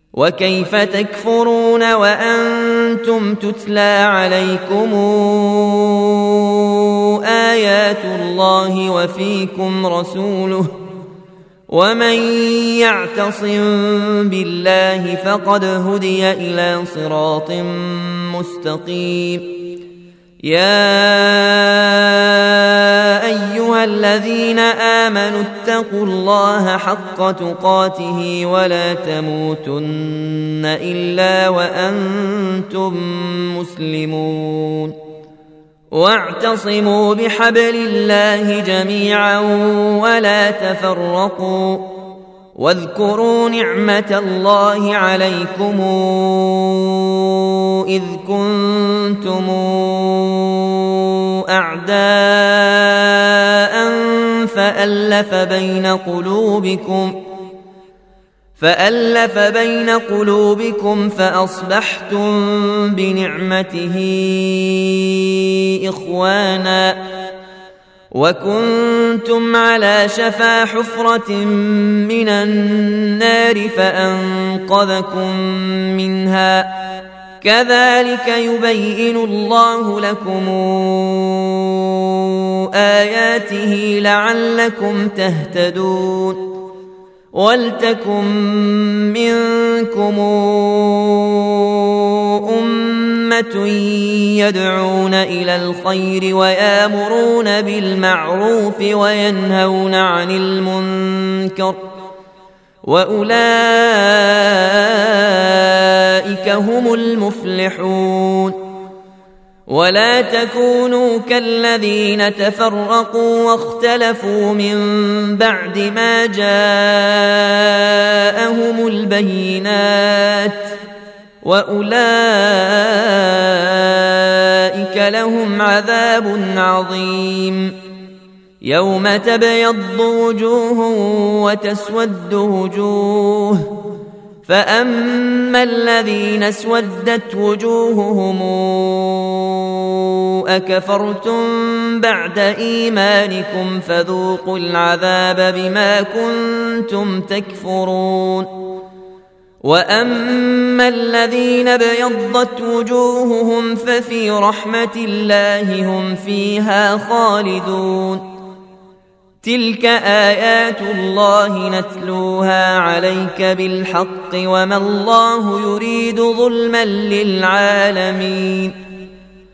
وكيف تكفرون وأنتم تتلى عليكم آيات الله وفيكم رسوله ومن يعتصم بالله فقد هدي إلى صراط مستقيم يا أيها الذين آمنوا اتقوا الله حق تقاته ولا تموتن إلا وأنتم مسلمون واعتصموا بحبل الله جميعا ولا تفرقوا واذكروا نعمة الله عليكم إذ كنتم أعداء فألف بين قلوبكم فأصبحتم بنعمته إخوانا وكنتم على شفا حفرة من النار فأنقذكم منها كذلك يبين الله لكم آياته لعلكم تهتدون ولتكن منكم أمة يدعون إلى الخير ويأمرون بالمعروف وينهون عن المنكر وأولئك هم المفلحون ولا تكونوا كالذين تفرقوا واختلفوا من بعد ما جاءهم البينات وأولئك لهم عذاب عظيم يوم تبيض وجوه وتسود وجوه فأما الذين اسودت وجوههم أكفرتم بعد إيمانكم فذوقوا العذاب بما كنتم تكفرون وأما الذين ابيضت وجوههم ففي رحمة الله هم فيها خالدون تلك آيات الله نتلوها عليك بالحق وما الله يريد ظلما للعالمين